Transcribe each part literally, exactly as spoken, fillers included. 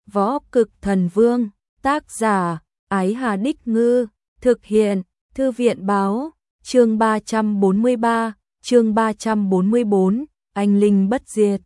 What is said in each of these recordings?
Võ Cực Thần Vương, tác giả, Ái Hà Đích Ngư, thực hiện, Thư viện báo, chương ba trăm bốn mươi ba, chương ba trăm bốn mươi bốn, anh linh bất diệt.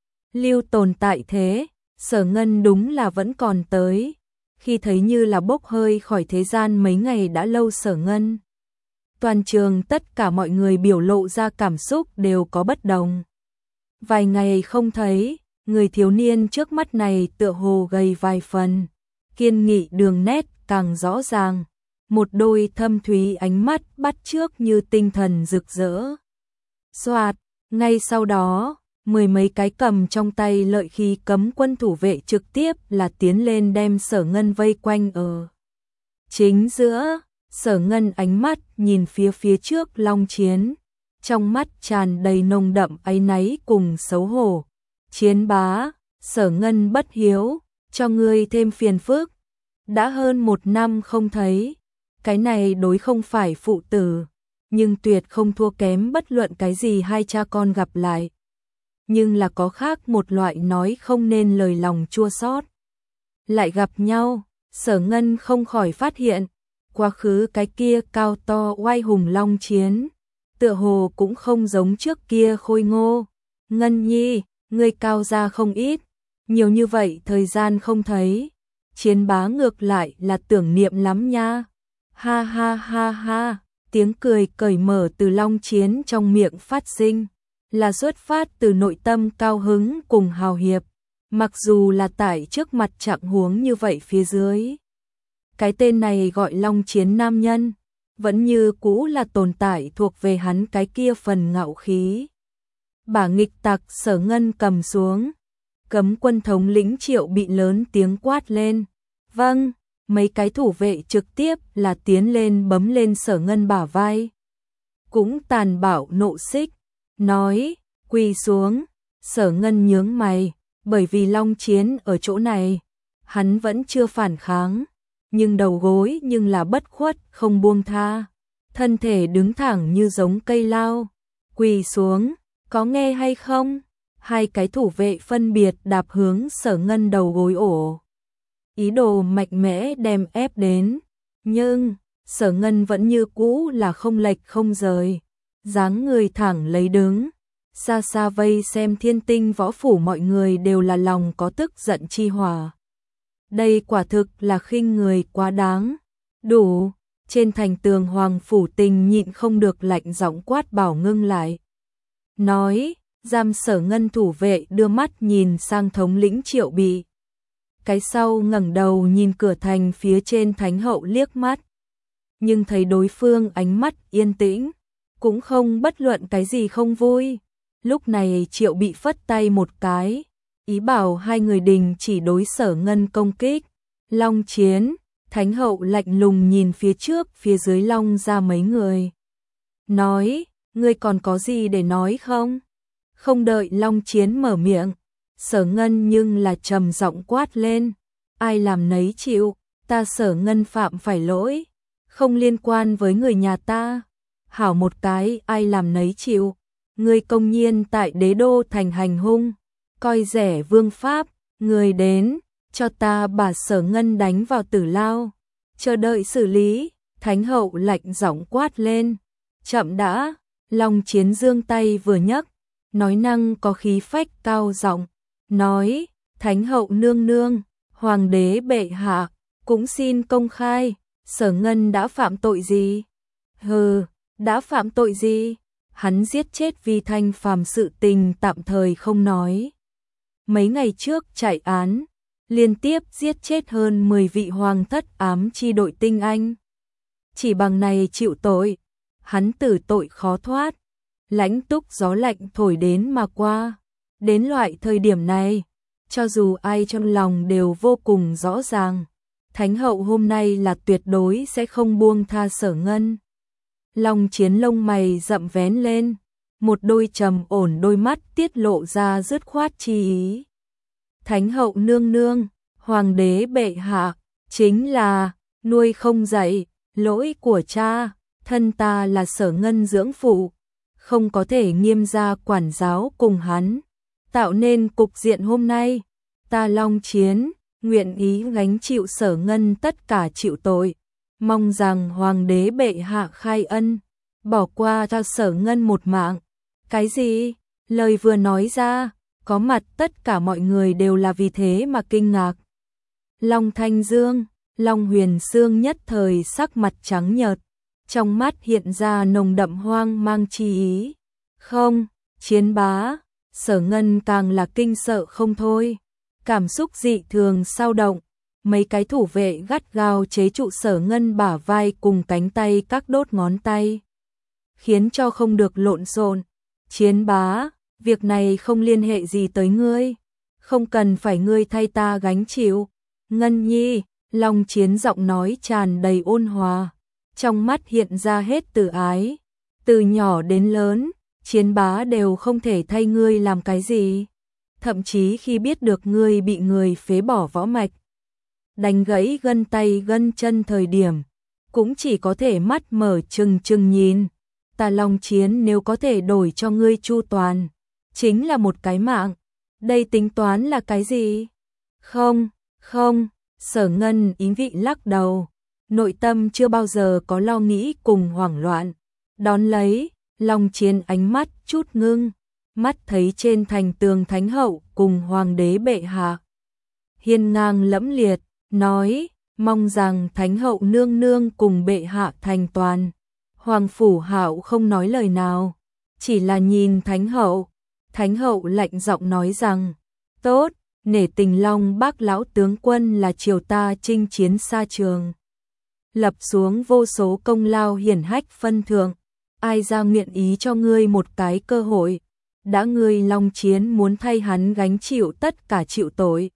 Lưu tồn tại thế, Sở Ngân đúng là vẫn còn tới, khi thấy như là bốc hơi khỏi thế gian mấy ngày đã lâu Sở Ngân. Toàn trường tất cả mọi người biểu lộ ra cảm xúc đều có bất đồng. Vài ngày không thấy, người thiếu niên trước mắt này tựa hồ gầy vài phần, kiên nghị đường nét càng rõ ràng, một đôi thâm thúy ánh mắt bắt chước như tinh thần rực rỡ. Soạt, ngay sau đó, mười mấy cái cầm trong tay lợi khí cấm quân thủ vệ trực tiếp là tiến lên đem Sở Ngân vây quanh ở chính giữa. Sở Ngân ánh mắt nhìn phía phía trước long chiến, trong mắt tràn đầy nồng đậm áy náy cùng xấu hổ. Chiến bá, Sở Ngân bất hiếu, cho ngươi thêm phiền phức. Đã hơn một năm không thấy, cái này đối không phải phụ tử, nhưng tuyệt không thua kém bất luận cái gì hai cha con gặp lại. Nhưng là có khác một loại nói không nên lời lòng chua xót. Lại gặp nhau, Sở Ngân không khỏi phát hiện, quá khứ cái kia cao to oai hùng long chiến, tựa hồ cũng không giống trước kia khôi ngô. Ngân nhi, ngươi cao ra không ít, nhiều như vậy thời gian không thấy, chiến bá ngược lại là tưởng niệm lắm nha. Ha ha ha ha, tiếng cười cởi mở từ long chiến trong miệng phát sinh, là xuất phát từ nội tâm cao hứng cùng hào hiệp, mặc dù là tại trước mặt trạng huống như vậy phía dưới. Cái tên này gọi long chiến nam nhân, vẫn như cũ là tồn tại thuộc về hắn cái kia phần ngạo khí. Bả nghịch tặc Sở Ngân cầm xuống, cấm quân thống lĩnh Triệu Bị lớn tiếng quát lên. Vâng, mấy cái thủ vệ trực tiếp là tiến lên bấm lên Sở Ngân bả vai. Cũng tàn bạo nộ xích, nói, quỳ xuống. Sở Ngân nhướng mày, bởi vì long chiến ở chỗ này, hắn vẫn chưa phản kháng, nhưng đầu gối nhưng là bất khuất không buông tha, thân thể đứng thẳng như giống cây lao. Quỳ xuống, có nghe hay không? Hai cái thủ vệ phân biệt đạp hướng Sở Ngân đầu gối ổ, ý đồ mạnh mẽ đem ép đến, nhưng Sở Ngân vẫn như cũ là không lệch không rời, dáng người thẳng lấy đứng. Xa xa vây xem Thiên Tinh võ phủ mọi người đều là lòng có tức giận chi hỏa. Đây quả thực là khinh người quá đáng. Đủ, trên thành tường Hoàng phủ Tình nhịn không được lạnh giọng quát bảo ngưng lại. Nói, giam Sở Ngân thủ vệ đưa mắt nhìn sang thống lĩnh Triệu Bị. Cái sau ngẩng đầu nhìn cửa thành phía trên Thánh hậu liếc mắt, nhưng thấy đối phương ánh mắt yên tĩnh, cũng không bất luận cái gì không vui. Lúc này Triệu Bị phất tay một cái, ý bảo hai người đình chỉ đối Sở Ngân công kích. Long chiến, Thánh hậu lạnh lùng nhìn phía trước phía dưới long ra mấy người. Nói, ngươi còn có gì để nói không? Không đợi long chiến mở miệng, Sở Ngân nhưng là trầm giọng quát lên. Ai làm nấy chịu, ta Sở Ngân phạm phải lỗi, không liên quan với người nhà ta. Hảo một cái ai làm nấy chịu, ngươi công nhiên tại đế đô thành hành hung, coi rẻ vương pháp, người đến, cho ta bà Sở Ngân đánh vào tử lao, chờ đợi xử lý. Thánh hậu lạnh giọng quát lên. Chậm đã, long chiến dương tay vừa nhấc, nói năng có khí phách cao giọng, nói, Thánh hậu nương nương, hoàng đế bệ hạ, cũng xin công khai, Sở Ngân đã phạm tội gì? Hừ, đã phạm tội gì? Hắn giết chết Vi Thanh Phàm sự tình tạm thời không nói. Mấy ngày trước chạy án, liên tiếp giết chết hơn mười vị hoàng thất ám chi đội tinh anh. Chỉ bằng này chịu tội, hắn tử tội khó thoát. Lãnh túc gió lạnh thổi đến mà qua. Đến loại thời điểm này, cho dù ai trong lòng đều vô cùng rõ ràng, Thánh hậu hôm nay là tuyệt đối sẽ không buông tha Sở Ngân. Long chiến lông mày rậm vén lên, một đôi trầm ổn đôi mắt tiết lộ ra dứt khoát chi ý. Thánh hậu nương nương, hoàng đế bệ hạ, chính là nuôi không dạy, lỗi của cha, thân ta là Sở Ngân dưỡng phụ, không có thể nghiêm gia quản giáo cùng hắn, tạo nên cục diện hôm nay. Ta long chiến, nguyện ý gánh chịu Sở Ngân tất cả chịu tội, mong rằng hoàng đế bệ hạ khai ân, bỏ qua cho Sở Ngân một mạng. Cái gì? Lời vừa nói ra, có mặt tất cả mọi người đều là vì thế mà kinh ngạc. Long Thanh Dương, Long Huyền Sương nhất thời sắc mặt trắng nhợt, trong mắt hiện ra nồng đậm hoang mang chi ý. Không, Chiến bá, Sở Ngân càng là kinh sợ không thôi, cảm xúc dị thường xao động, mấy cái thủ vệ gắt gao chế trụ Sở Ngân bả vai cùng cánh tay các đốt ngón tay, khiến cho không được lộn xộn. Chiến bá, việc này không liên hệ gì tới ngươi, không cần phải ngươi thay ta gánh chịu. Ngân nhi, Long Chiến giọng nói tràn đầy ôn hòa, trong mắt hiện ra hết từ ái. Từ nhỏ đến lớn, Chiến bá đều không thể thay ngươi làm cái gì. Thậm chí khi biết được ngươi bị người phế bỏ võ mạch, đánh gãy gân tay gân chân thời điểm, cũng chỉ có thể mắt mở trừng trừng nhìn. Ta Long Chiến nếu có thể đổi cho ngươi chu toàn, chính là một cái mạng. Đây tính toán là cái gì? Không, không, Sở Ngân ý vị lắc đầu, nội tâm chưa bao giờ có lo nghĩ cùng hoảng loạn. Đón lấy, Long Chiến ánh mắt chút ngưng, mắt thấy trên thành tường Thánh hậu cùng hoàng đế bệ hạ hiên ngang lẫm liệt, nói, mong rằng Thánh hậu nương nương cùng bệ hạ thành toàn. Hoàng Phủ Hạo không nói lời nào, chỉ là nhìn Thánh hậu. Thánh hậu lạnh giọng nói rằng, tốt, nể tình Long Bác lão tướng quân là triều ta chinh chiến xa trường, lập xuống vô số công lao hiển hách phân thượng, ai ra nguyện ý cho ngươi một cái cơ hội, đã ngươi Long Chiến muốn thay hắn gánh chịu tất cả chịu tội,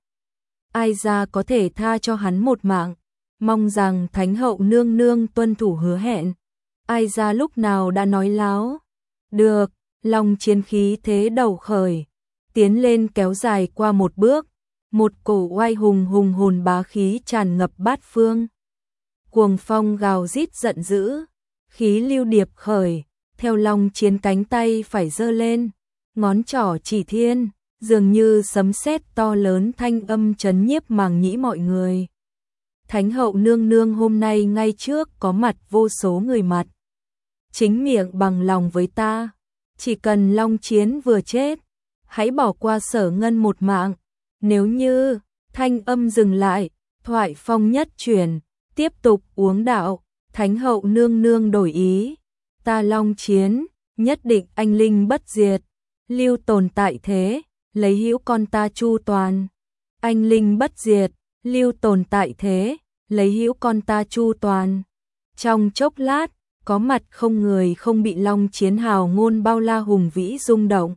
ai ra có thể tha cho hắn một mạng, mong rằng Thánh hậu nương nương tuân thủ hứa hẹn. Ai ra lúc nào đã nói láo. Được, Long Chiến khí thế đầu khởi, tiến lên kéo dài qua một bước, một cổ oai hùng hùng hồn bá khí tràn ngập bát phương. Cuồng phong gào rít giận dữ, khí lưu điệp khởi, theo Long Chiến cánh tay phải giơ lên, ngón trỏ chỉ thiên, dường như sấm sét to lớn thanh âm chấn nhiếp màng nhĩ mọi người. Thánh hậu nương nương hôm nay ngay trước có mặt vô số người mặt, chính miệng bằng lòng với ta, chỉ cần Long Chiến vừa chết, hãy bỏ qua Sở Ngân một mạng. Nếu như, thanh âm dừng lại, thoại phong nhất chuyển, tiếp tục uống đạo, Thánh hậu nương nương đổi ý, ta Long Chiến, nhất định anh linh bất diệt, lưu tồn tại thế, lấy hữu con ta chu toàn. Anh linh bất diệt, lưu tồn tại thế, lấy hữu con ta chu toàn. Trong chốc lát, có mặt không người không bị Long Chiến hào ngôn bao la hùng vĩ rung động.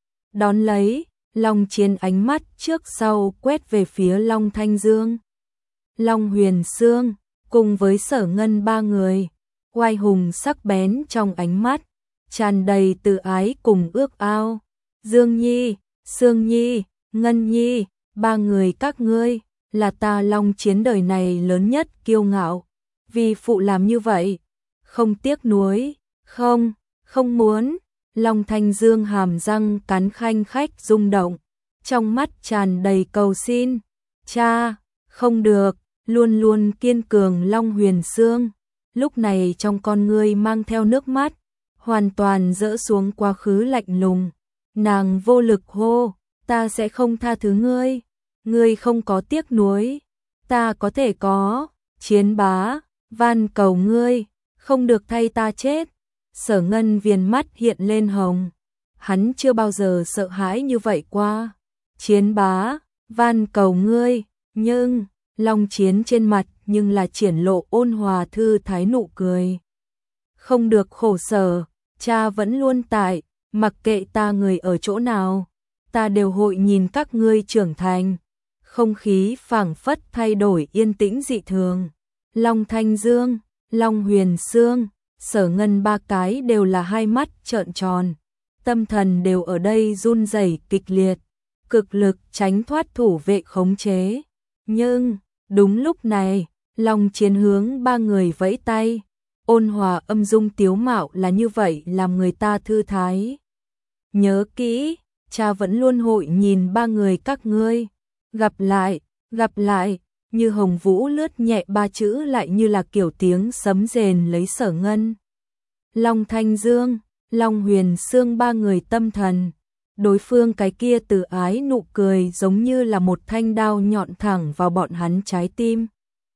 Đón lấy, Long Chiến ánh mắt trước sau quét về phía Long Thanh Dương, Long Huyền Sương, cùng với Sở Ngân ba người, oai hùng sắc bén trong ánh mắt, tràn đầy từ ái cùng ước ao. Dương Nhi, Sương Nhi, Ngân Nhi, ba người các ngươi, là ta Long Chiến đời này lớn nhất kiêu ngạo. Vì phụ làm như vậy, không tiếc nuối, không, không muốn. Long Thanh Dương hàm răng cắn khanh khách rung động, trong mắt tràn đầy cầu xin. Cha, không được, luôn luôn kiên cường Long Huyền Sương, lúc này trong con ngươi mang theo nước mắt, hoàn toàn dỡ xuống quá khứ lạnh lùng. Nàng vô lực hô, ta sẽ không tha thứ ngươi, ngươi không có tiếc nuối, ta có thể có. Chiến bá, van cầu ngươi, không được thay ta chết. Sở Ngân viền mắt hiện lên hồng, hắn chưa bao giờ sợ hãi như vậy qua. Chiến bá, van cầu ngươi, nhưng, Long Chiến trên mặt nhưng là triển lộ ôn hòa thư thái nụ cười. Không được khổ sở, cha vẫn luôn tại, mặc kệ ta người ở chỗ nào, ta đều hội nhìn các ngươi trưởng thành. Không khí phảng phất thay đổi yên tĩnh dị thường. Long Thanh Dương, Long Huyền Sương, Sở Ngân ba cái đều là hai mắt trợn tròn, tâm thần đều ở đây run rẩy kịch liệt, cực lực tránh thoát thủ vệ khống chế. Nhưng, đúng lúc này, Long Chiến hướng ba người vẫy tay, ôn hòa âm dung tiếu mạo là như vậy làm người ta thư thái. Nhớ kỹ, cha vẫn luôn hội nhìn ba người các ngươi. Gặp lại, Gặp lại, như hồng vũ lướt nhẹ ba chữ lại như là kiểu tiếng sấm rền lấy Sở Ngân. Long Thanh Dương, Long Huyền Sương ba người tâm thần. Đối phương cái kia từ ái nụ cười giống như là một thanh đao nhọn thẳng vào bọn hắn trái tim.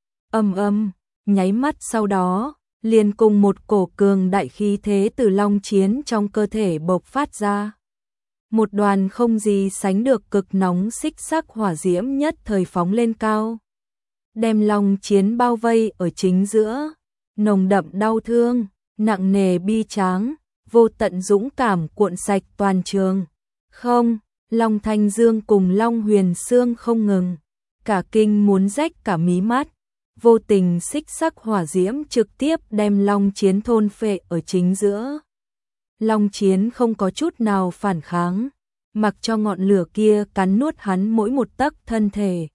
Âm âm, nháy mắt sau đó, liền cùng một cổ cường đại khí thế từ long chiến trong cơ thể bộc phát ra. Một đoàn không gì sánh được cực nóng xích sắc hỏa diễm nhất thời phóng lên cao. Đem long chiến bao vây ở chính giữa, nồng đậm đau thương, nặng nề bi tráng, vô tận dũng cảm cuộn sạch toàn trường. Không, Long Thanh Dương cùng Long Huyền Sương không ngừng, cả kinh muốn rách cả mí mắt, vô tình xích sắc hỏa diễm trực tiếp đem Long Chiến thôn phệ ở chính giữa. Long Chiến không có chút nào phản kháng, mặc cho ngọn lửa kia cắn nuốt hắn mỗi một tấc thân thể.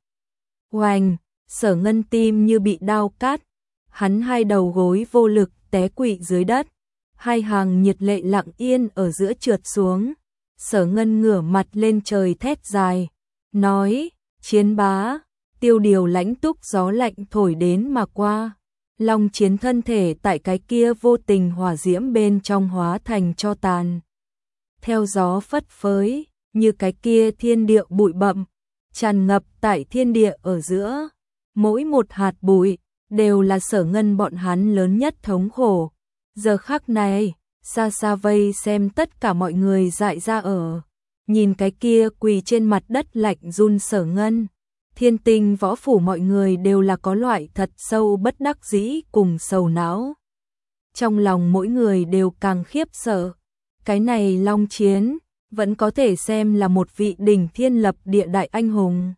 Oanh, Sở Ngân tim như bị đao cắt, hắn hai đầu gối vô lực té quỵ dưới đất, hai hàng nhiệt lệ lặng yên ở giữa trượt xuống. Sở Ngân ngửa mặt lên trời thét dài, nói, Chiến bá, tiêu điều lãnh túc gió lạnh thổi đến mà qua. Long Chiến thân thể tại cái kia vô tình hỏa diễm bên trong hóa thành tro tàn. Theo gió phất phới, như cái kia thiên địa bụi bặm, tràn ngập tại thiên địa ở giữa. Mỗi một hạt bụi, đều là Sở Ngân bọn hắn lớn nhất thống khổ. Giờ khắc này, xa xa vây xem tất cả mọi người dại ra ở. Nhìn cái kia quỳ trên mặt đất lạnh run Sở Ngân. Thiên Tinh võ phủ mọi người đều là có loại thật sâu bất đắc dĩ cùng sầu não. Trong lòng mỗi người đều càng khiếp sợ. Cái này Long Chiến, vẫn có thể xem là một vị đỉnh thiên lập địa đại anh hùng.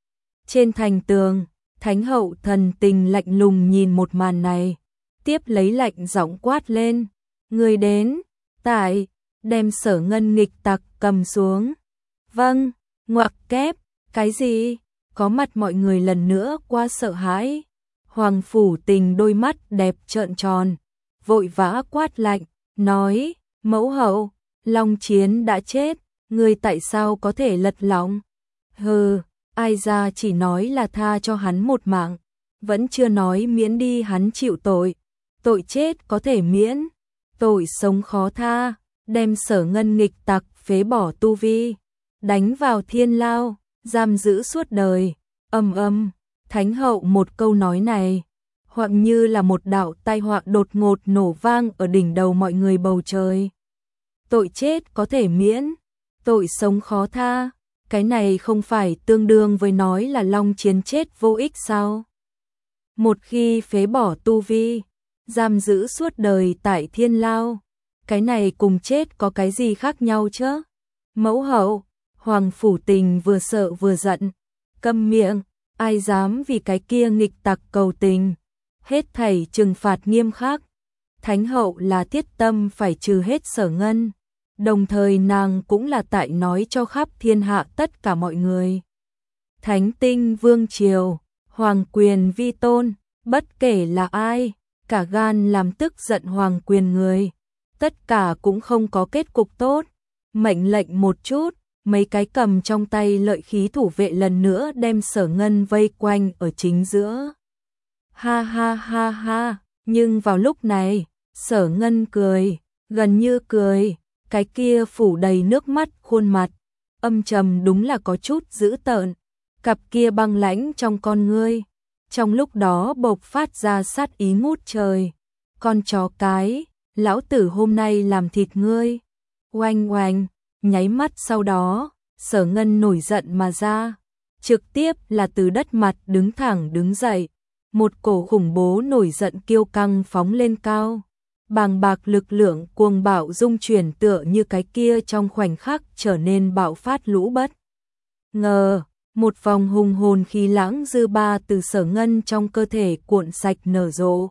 Trên thành tường, Thánh hậu thần tình lạnh lùng nhìn một màn này. Tiếp lấy lạnh giọng quát lên. Người đến, tại, đem Sở Ngân nghịch tặc cầm xuống. Vâng, ngoặc kép, cái gì? Có mặt mọi người lần nữa qua sợ hãi. Hoàng Phủ Tình đôi mắt đẹp trợn tròn, vội vã quát lạnh, nói, mẫu hậu, Long Chiến đã chết, người tại sao có thể lật lọng? Hừ, ai ra chỉ nói là tha cho hắn một mạng, vẫn chưa nói miễn đi hắn chịu tội. Tội chết có thể miễn, tội sống khó tha, đem Sở Ngân nghịch tặc phế bỏ tu vi, đánh vào thiên lao, giam giữ suốt đời. Âm âm, Thánh hậu một câu nói này, hoặc như là một đạo tai họa đột ngột nổ vang ở đỉnh đầu mọi người bầu trời. Tội chết có thể miễn, tội sống khó tha, cái này không phải tương đương với nói là Long Chiến chết vô ích sao? Một khi phế bỏ tu vi, giam giữ suốt đời tại thiên lao, cái này cùng chết có cái gì khác nhau chứ? Mẫu hậu, Hoàng Phủ Tình vừa sợ vừa giận, câm miệng, ai dám vì cái kia nghịch tặc cầu tình, hết thảy trừng phạt nghiêm khắc. Thánh hậu là thiết tâm phải trừ hết Sở Ngân, đồng thời nàng cũng là tại nói cho khắp thiên hạ tất cả mọi người. Thánh Tinh Vương Triều, Hoàng quyền vi tôn, bất kể là ai, cả gan làm tức giận Hoàng quyền người, tất cả cũng không có kết cục tốt. Mệnh lệnh một chút, mấy cái cầm trong tay lợi khí thủ vệ lần nữa đem Sở Ngân vây quanh ở chính giữa. Ha ha ha ha, nhưng vào lúc này, Sở Ngân cười, gần như cười, cái kia phủ đầy nước mắt khuôn mặt, âm trầm đúng là có chút dữ tợn, cặp kia băng lãnh trong con ngươi, trong lúc đó bộc phát ra sát ý ngút trời. Con chó cái, lão tử hôm nay làm thịt ngươi. Oanh oanh, nháy mắt sau đó, Sở Ngân nổi giận mà ra, trực tiếp là từ đất mặt đứng thẳng đứng dậy, một cổ khủng bố nổi giận kiêu căng phóng lên cao. Bàng bạc lực lượng cuồng bạo dung chuyển tựa như cái kia trong khoảnh khắc trở nên bạo phát lũ bất ngờ, một vòng hùng hồn khí lãng dư ba từ Sở Ngân trong cơ thể cuộn sạch nở rộ.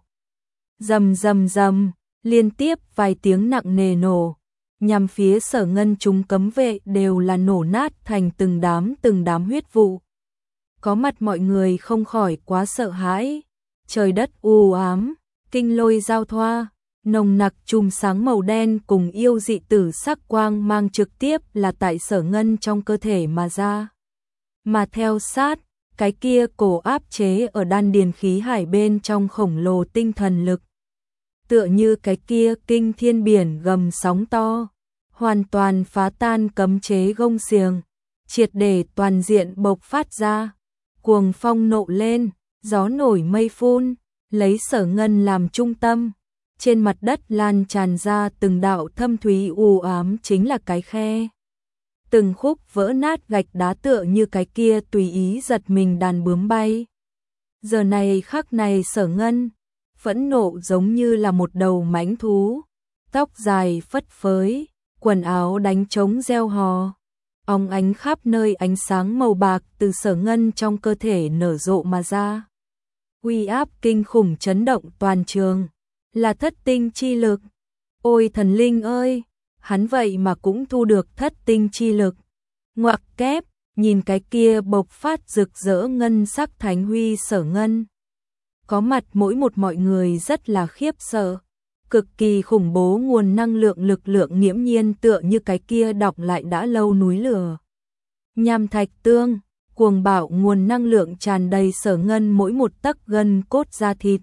Rầm rầm rầm, liên tiếp vài tiếng nặng nề nổ, nhằm phía Sở Ngân chúng cấm vệ đều là nổ nát thành từng đám từng đám huyết vụ. Có mặt mọi người không khỏi quá sợ hãi, trời đất u ám, kinh lôi giao thoa, nồng nặc chùm sáng màu đen cùng yêu dị tử sắc quang mang trực tiếp là tại Sở Ngân trong cơ thể mà ra. Mà theo sát, cái kia cổ áp chế ở đan điền khí hải bên trong khổng lồ tinh thần lực. Tựa như cái kia kinh thiên biển gầm sóng to, hoàn toàn phá tan cấm chế gông xiềng, triệt để toàn diện bộc phát ra. Cuồng phong nộ lên, gió nổi mây phun, lấy Sở Ngân làm trung tâm. Trên mặt đất lan tràn ra từng đạo thâm thúy u ám chính là cái khe. Từng khúc vỡ nát gạch đá tựa như cái kia tùy ý giật mình đàn bướm bay. Giờ này khắc này Sở Ngân, phẫn nộ giống như là một đầu mãnh thú, tóc dài phất phới, quần áo đánh trống reo hò. Óng ánh khắp nơi ánh sáng màu bạc từ Sở Ngân trong cơ thể nở rộ mà ra. Uy áp kinh khủng chấn động toàn trường, là thất tinh chi lực. Ôi thần linh ơi, hắn vậy mà cũng thu được thất tinh chi lực. Ngoặc kép, nhìn cái kia bộc phát rực rỡ ngân sắc thánh huy Sở Ngân. Có mặt mỗi một mọi người rất là khiếp sợ. Cực kỳ khủng bố nguồn năng lượng lực lượng nghiễm nhiên tựa như cái kia đọc lại đã lâu núi lửa. Nham thạch tương, cuồng bạo nguồn năng lượng tràn đầy Sở Ngân mỗi một tấc gân cốt da thịt.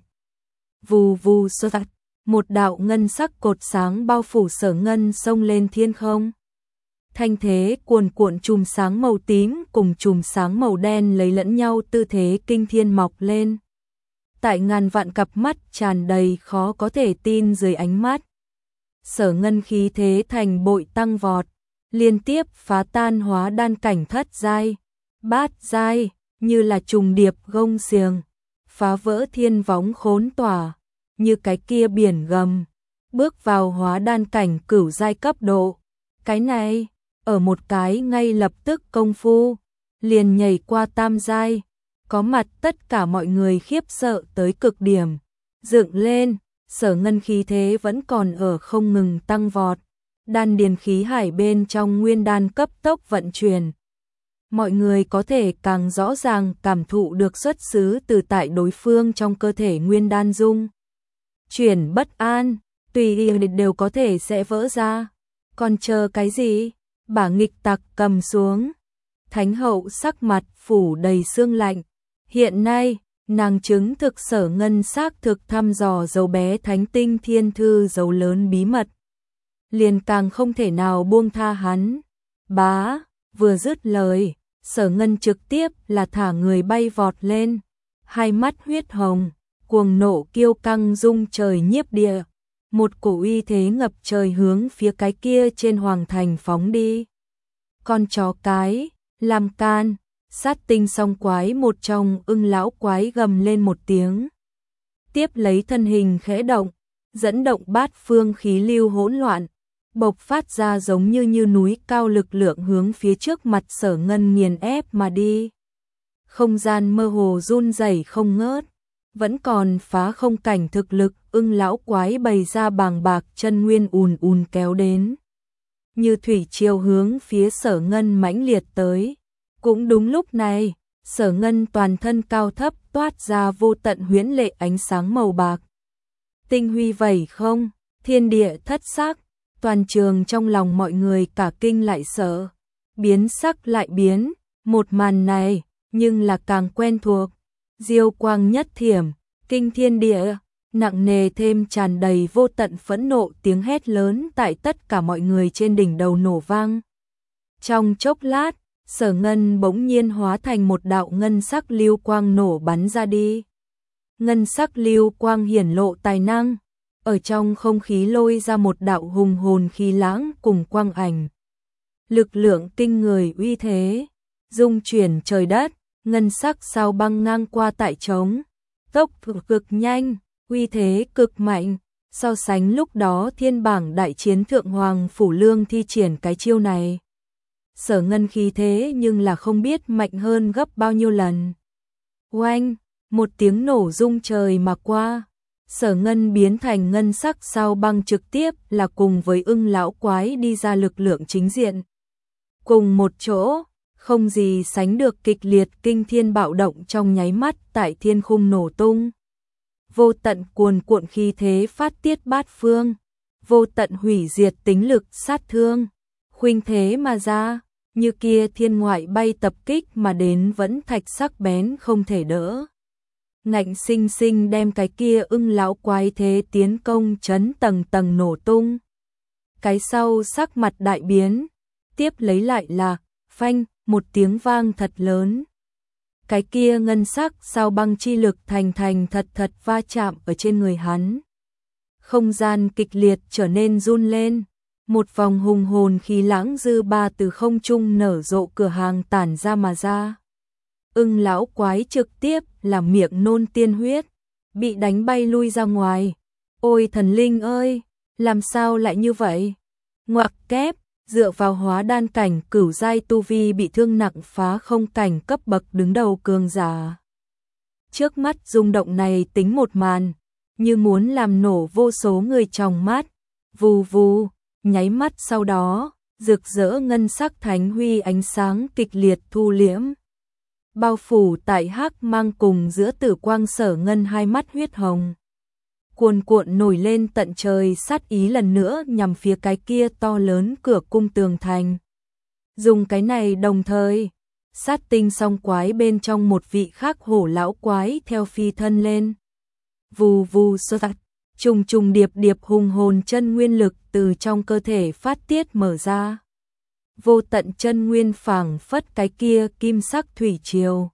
Vù vù sơ tạch, một đạo ngân sắc cột sáng bao phủ Sở Ngân xông lên thiên không. Thanh thế cuồn cuộn chùm sáng màu tím cùng chùm sáng màu đen lấy lẫn nhau tư thế kinh thiên mọc lên. Tại ngàn vạn cặp mắt tràn đầy khó có thể tin dưới ánh mắt. Sở Ngân khí thế thành bội tăng vọt, liên tiếp phá tan hóa đan cảnh thất giai, bát giai, như là trùng điệp gông xiềng, phá vỡ thiên võng khốn tỏa, như cái kia biển gầm, bước vào hóa đan cảnh cửu giai cấp độ. Cái này, ở một cái ngay lập tức công phu, liền nhảy qua tam giai. Có mặt tất cả mọi người khiếp sợ tới cực điểm, dựng lên. Sở Ngân khí thế vẫn còn ở không ngừng tăng vọt, đan điền khí hải bên trong nguyên đan cấp tốc vận chuyển. Mọi người có thể càng rõ ràng cảm thụ được xuất xứ từ tại đối phương trong cơ thể nguyên đan dung. Chuyển bất an, tùy ý đều có thể sẽ vỡ ra. Còn chờ cái gì? Bả nghịch tặc cầm xuống. Thánh hậu sắc mặt phủ đầy sương lạnh. Hiện nay, nàng chứng thực Sở Ngân xác thực thăm dò dấu bé thánh tinh thiên thư dấu lớn bí mật. Liền càng không thể nào buông tha hắn. Bá, vừa dứt lời, Sở Ngân trực tiếp là thả người bay vọt lên. Hai mắt huyết hồng, cuồng nộ kiêu căng rung trời nhiếp địa. Một cổ uy thế ngập trời hướng phía cái kia trên hoàng thành phóng đi. Con chó cái, làm can. Sát tinh song quái một trong ưng lão quái gầm lên một tiếng. Tiếp lấy thân hình khẽ động, dẫn động bát phương khí lưu hỗn loạn, bộc phát ra giống như như núi cao lực lượng hướng phía trước mặt Sở Ngân nghiền ép mà đi. Không gian mơ hồ run rẩy không ngớt, vẫn còn phá không cảnh thực lực, ưng lão quái bày ra bàng bạc chân nguyên ùn ùn kéo đến. Như thủy triều hướng phía Sở Ngân mãnh liệt tới. Cũng đúng lúc này, Sở Ngân toàn thân cao thấp toát ra vô tận huyễn lệ ánh sáng màu bạc. Tinh huy vẩy không, thiên địa thất sắc, toàn trường trong lòng mọi người cả kinh lại sợ. Biến sắc lại biến, một màn này, nhưng là càng quen thuộc. Diêu quang nhất thiểm, kinh thiên địa, nặng nề thêm tràn đầy vô tận phẫn nộ tiếng hét lớn tại tất cả mọi người trên đỉnh đầu nổ vang. Trong chốc lát, Sở Ngân bỗng nhiên hóa thành một đạo ngân sắc lưu quang nổ bắn ra đi. Ngân sắc lưu quang hiển lộ tài năng, ở trong không khí lôi ra một đạo hùng hồn khí lãng cùng quang ảnh. Lực lượng kinh người uy thế, dung chuyển trời đất, ngân sắc sao băng ngang qua tại trống, tốc cực nhanh, uy thế cực mạnh. So sánh lúc đó thiên bảng đại chiến thượng hoàng phủ lương thi triển cái chiêu này, Sở Ngân khí thế nhưng là không biết mạnh hơn gấp bao nhiêu lần. Oanh, một tiếng nổ rung trời mà qua, Sở Ngân biến thành ngân sắc sao băng trực tiếp là cùng với ưng lão quái đi ra lực lượng chính diện. Cùng một chỗ, không gì sánh được kịch liệt kinh thiên bạo động trong nháy mắt tại thiên khung nổ tung. Vô tận cuồn cuộn khí thế phát tiết bát phương, vô tận hủy diệt tính lực sát thương, khuynh thế mà ra, như kia thiên ngoại bay tập kích mà đến vẫn thạch sắc bén không thể đỡ. Ngạnh sinh sinh đem cái kia ưng lão quái thế tiến công chấn tầng tầng nổ tung. Cái sau sắc mặt đại biến, tiếp lấy lại là, phanh, một tiếng vang thật lớn. Cái kia ngân sắc sao băng chi lực thành thành thật thật va chạm ở trên người hắn. Không gian kịch liệt trở nên run lên, một vòng hùng hồn khí lãng dư ba từ không trung nở rộ cửa hàng tản ra mà ra. Ưng lão quái trực tiếp làm miệng nôn tiên huyết, bị đánh bay lui ra ngoài. Ôi thần linh ơi, làm sao lại như vậy? Ngoặc kép, dựa vào hóa đan cảnh cửu giai tu vi bị thương nặng phá không cảnh cấp bậc đứng đầu cường giả. Trước mắt rung động này tính một màn, như muốn làm nổ vô số người trong mắt, vù vù, nháy mắt sau đó, rực rỡ ngân sắc thánh huy ánh sáng kịch liệt thu liễm. Bao phủ tại hắc mang cùng giữa tử quang Sở Ngân hai mắt huyết hồng. Cuồn cuộn nổi lên tận trời sát ý lần nữa nhằm phía cái kia to lớn cửa cung tường thành. Dùng cái này đồng thời, sát tinh song quái bên trong một vị khác hổ lão quái theo phi thân lên. Vù vù sơ tạc, trùng trùng điệp điệp hùng hồn chân nguyên lực từ trong cơ thể phát tiết mở ra. Vô tận chân nguyên phảng phất cái kia kim sắc thủy triều.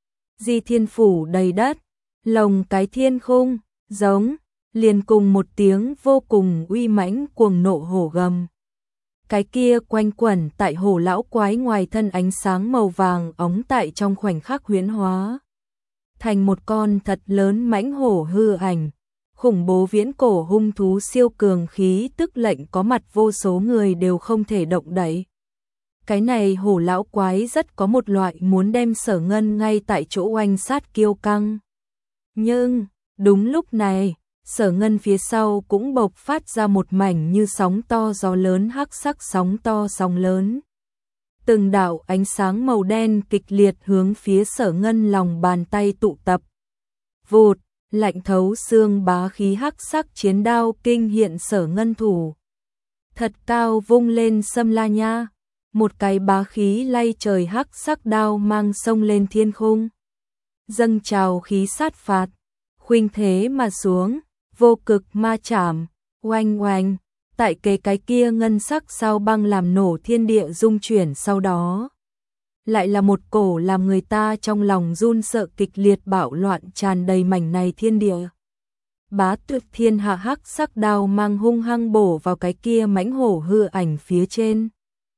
Di thiên phủ đầy đất, lồng cái thiên khung, giống, liền cùng một tiếng vô cùng uy mãnh cuồng nộ hổ gầm. Cái kia quanh quẩn tại hổ lão quái ngoài thân ánh sáng màu vàng óng tại trong khoảnh khắc huyễn hóa. Thành một con thật lớn mãnh hổ hư ảnh, khủng bố viễn cổ hung thú siêu cường khí tức lệnh có mặt vô số người đều không thể động đậy. Cái này hổ lão quái rất có một loại muốn đem Sở Ngân ngay tại chỗ oanh sát kiêu căng. Nhưng, đúng lúc này, Sở Ngân phía sau cũng bộc phát ra một mảnh như sóng to gió lớn hắc sắc sóng to sóng lớn. Từng đạo ánh sáng màu đen kịch liệt hướng phía Sở Ngân lòng bàn tay tụ tập. Vụt, lạnh thấu xương bá khí hắc sắc chiến đao kinh hiện Sở Ngân thủ. Thật cao vung lên xâm la nha, một cái bá khí lay trời hắc sắc đao mang sông lên thiên khung. Dâng trào khí sát phạt, khuynh thế mà xuống, vô cực ma chảm, oanh oanh, tại kế cái kia ngân sắc sao băng làm nổ thiên địa rung chuyển sau đó. Lại là một cổ làm người ta trong lòng run sợ kịch liệt bạo loạn tràn đầy mảnh này thiên địa. Bá tuyệt thiên hạ hắc sắc đao mang hung hăng bổ vào cái kia mãnh hổ hư ảnh phía trên.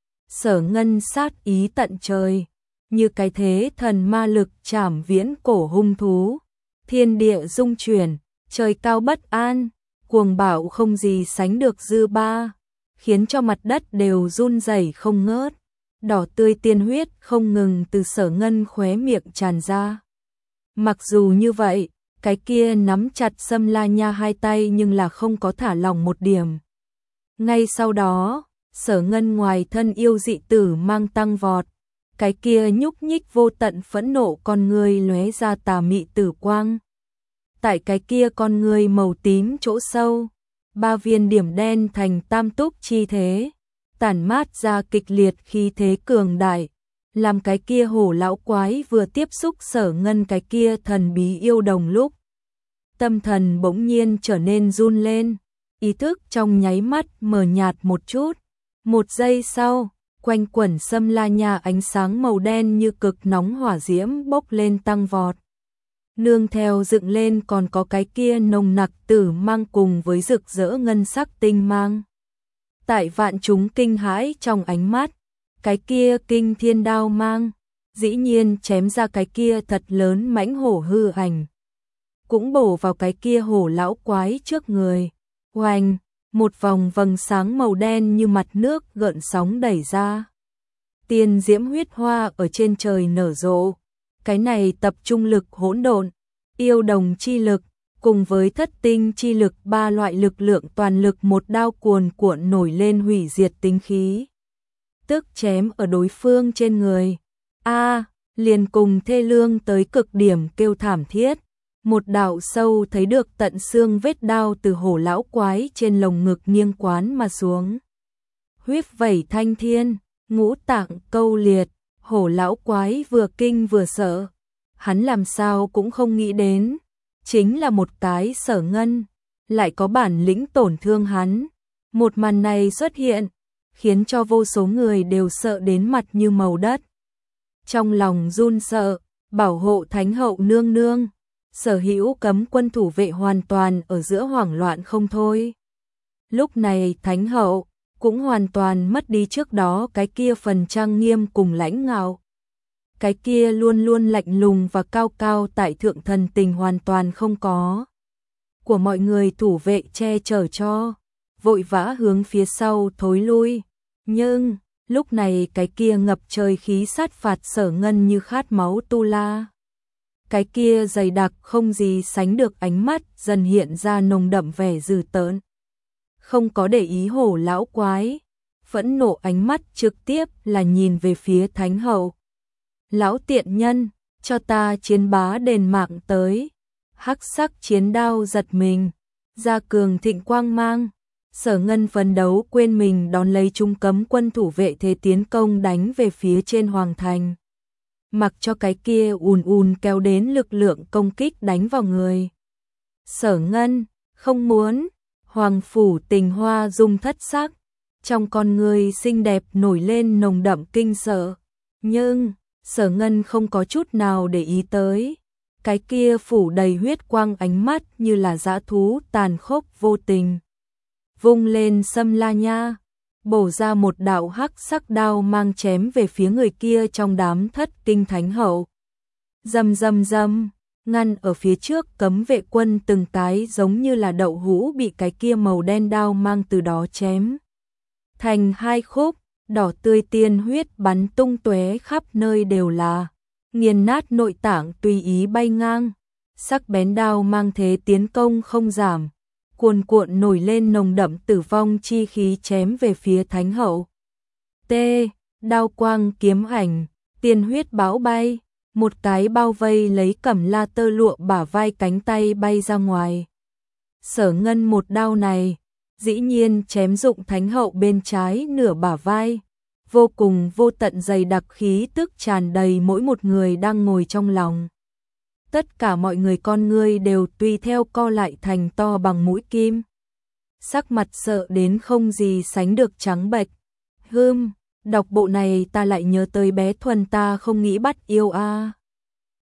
Sở Ngân sát ý tận trời, như cái thế thần ma lực chảm viễn cổ hung thú, thiên địa rung chuyển, trời cao bất an, cuồng bạo không gì sánh được dư ba, khiến cho mặt đất đều run rẩy không ngớt, đỏ tươi tiên huyết không ngừng từ Sở Ngân khóe miệng tràn ra. Mặc dù như vậy, cái kia nắm chặt xâm la nha hai tay nhưng là không có thả lỏng một điểm. Ngay sau đó, Sở Ngân ngoài thân yêu dị tử mang tăng vọt, cái kia nhúc nhích vô tận phẫn nộ con người lóe ra tà mị tử quang. Tại cái kia con người màu tím chỗ sâu, ba viên điểm đen thành tam túc chi thế, tản mát ra kịch liệt khí thế cường đại, làm cái kia hổ lão quái vừa tiếp xúc Sở Ngân cái kia thần bí yêu đồng lúc. Tâm thần bỗng nhiên trở nên run lên, ý thức trong nháy mắt mờ nhạt một chút. Một giây sau, quanh quẩn xâm la nha ánh sáng màu đen như cực nóng hỏa diễm bốc lên tăng vọt. Nương theo dựng lên còn có cái kia nồng nặc tử mang cùng với rực rỡ ngân sắc tinh mang. Tại vạn chúng kinh hãi trong ánh mắt, cái kia kinh thiên đao mang, dĩ nhiên chém ra cái kia thật lớn mãnh hổ hư ảnh. Cũng bổ vào cái kia hổ lão quái trước người. Oanh, một vòng vầng sáng màu đen như mặt nước gợn sóng đẩy ra. Tiên diễm huyết hoa ở trên trời nở rộ. Cái này tập trung lực hỗn độn, yêu đồng chi lực, cùng với thất tinh chi lực ba loại lực lượng toàn lực một đao cuồn cuộn nổi lên hủy diệt tinh khí. Tức chém ở đối phương trên người. A, liền cùng thê lương tới cực điểm kêu thảm thiết. Một đạo sâu thấy được tận xương vết đao từ hổ lão quái trên lồng ngực nghiêng quán mà xuống. Huyết vẩy thanh thiên, ngũ tạng câu liệt, hổ lão quái vừa kinh vừa sợ. Hắn làm sao cũng không nghĩ đến, chính là một cái Sở Ngân, lại có bản lĩnh tổn thương hắn. Một màn này xuất hiện, khiến cho vô số người đều sợ đến mặt như màu đất. Trong lòng run sợ, bảo hộ Thánh hậu nương nương, sở hữu cấm quân thủ vệ hoàn toàn ở giữa hoảng loạn không thôi. Lúc này Thánh hậu cũng hoàn toàn mất đi trước đó cái kia phần trang nghiêm cùng lãnh ngạo. Cái kia luôn luôn lạnh lùng và cao cao tại thượng thần tình hoàn toàn không có. Của mọi người thủ vệ che chở cho, vội vã hướng phía sau thối lui. Nhưng, lúc này cái kia ngập trời khí sát phạt Sở Ngân như khát máu tu la. Cái kia dày đặc không gì sánh được ánh mắt dần hiện ra nồng đậm vẻ dữ tợn. Không có để ý hổ lão quái, phẫn nộ ánh mắt trực tiếp là nhìn về phía Thánh hậu. Lão tiện nhân, cho ta chiến bá đền mạng tới. Hắc sắc chiến đao giật mình, ra cường thịnh quang mang. Sở Ngân phấn đấu quên mình đón lấy trung cấm quân thủ vệ thế tiến công đánh về phía trên hoàng thành. Mặc cho cái kia ùn ùn kéo đến lực lượng công kích đánh vào người. Sở Ngân, không muốn, hoàng phủ Tình Hoa dung thất sắc, trong con người xinh đẹp nổi lên nồng đậm kinh sợ. Nhưng, Sở Ngân không có chút nào để ý tới. Cái kia phủ đầy huyết quang ánh mắt như là dã thú tàn khốc vô tình. Vung lên Sâm La Nha, bổ ra một đạo hắc sắc đao mang chém về phía người kia trong đám thất kinh Thánh hậu. Rầm rầm rầm, ngăn ở phía trước cấm vệ quân từng cái giống như là đậu hũ bị cái kia màu đen đao mang từ đó chém thành hai khúc, đỏ tươi tiên huyết bắn tung tóe khắp nơi đều là, nghiền nát nội tạng tùy ý bay ngang, sắc bén đao mang thế tiến công không giảm, cuồn cuộn nổi lên nồng đậm tử vong chi khí chém về phía Thánh hậu. T, đao quang kiếm ảnh, tiên huyết bão bay, một cái bao vây lấy Cẩm La tơ lụa bả vai cánh tay bay ra ngoài. Sở Ngân một đao này, dĩ nhiên chém dụng Thánh hậu bên trái nửa bả vai, vô cùng vô tận dày đặc khí tức tràn đầy mỗi một người đang ngồi trong lòng. Tất cả mọi người con ngươi đều tùy theo co lại thành to bằng mũi kim. Sắc mặt sợ đến không gì sánh được trắng bệch. Hưm, đọc bộ này ta lại nhớ tới bé Thuần ta không nghĩ bắt yêu a. À.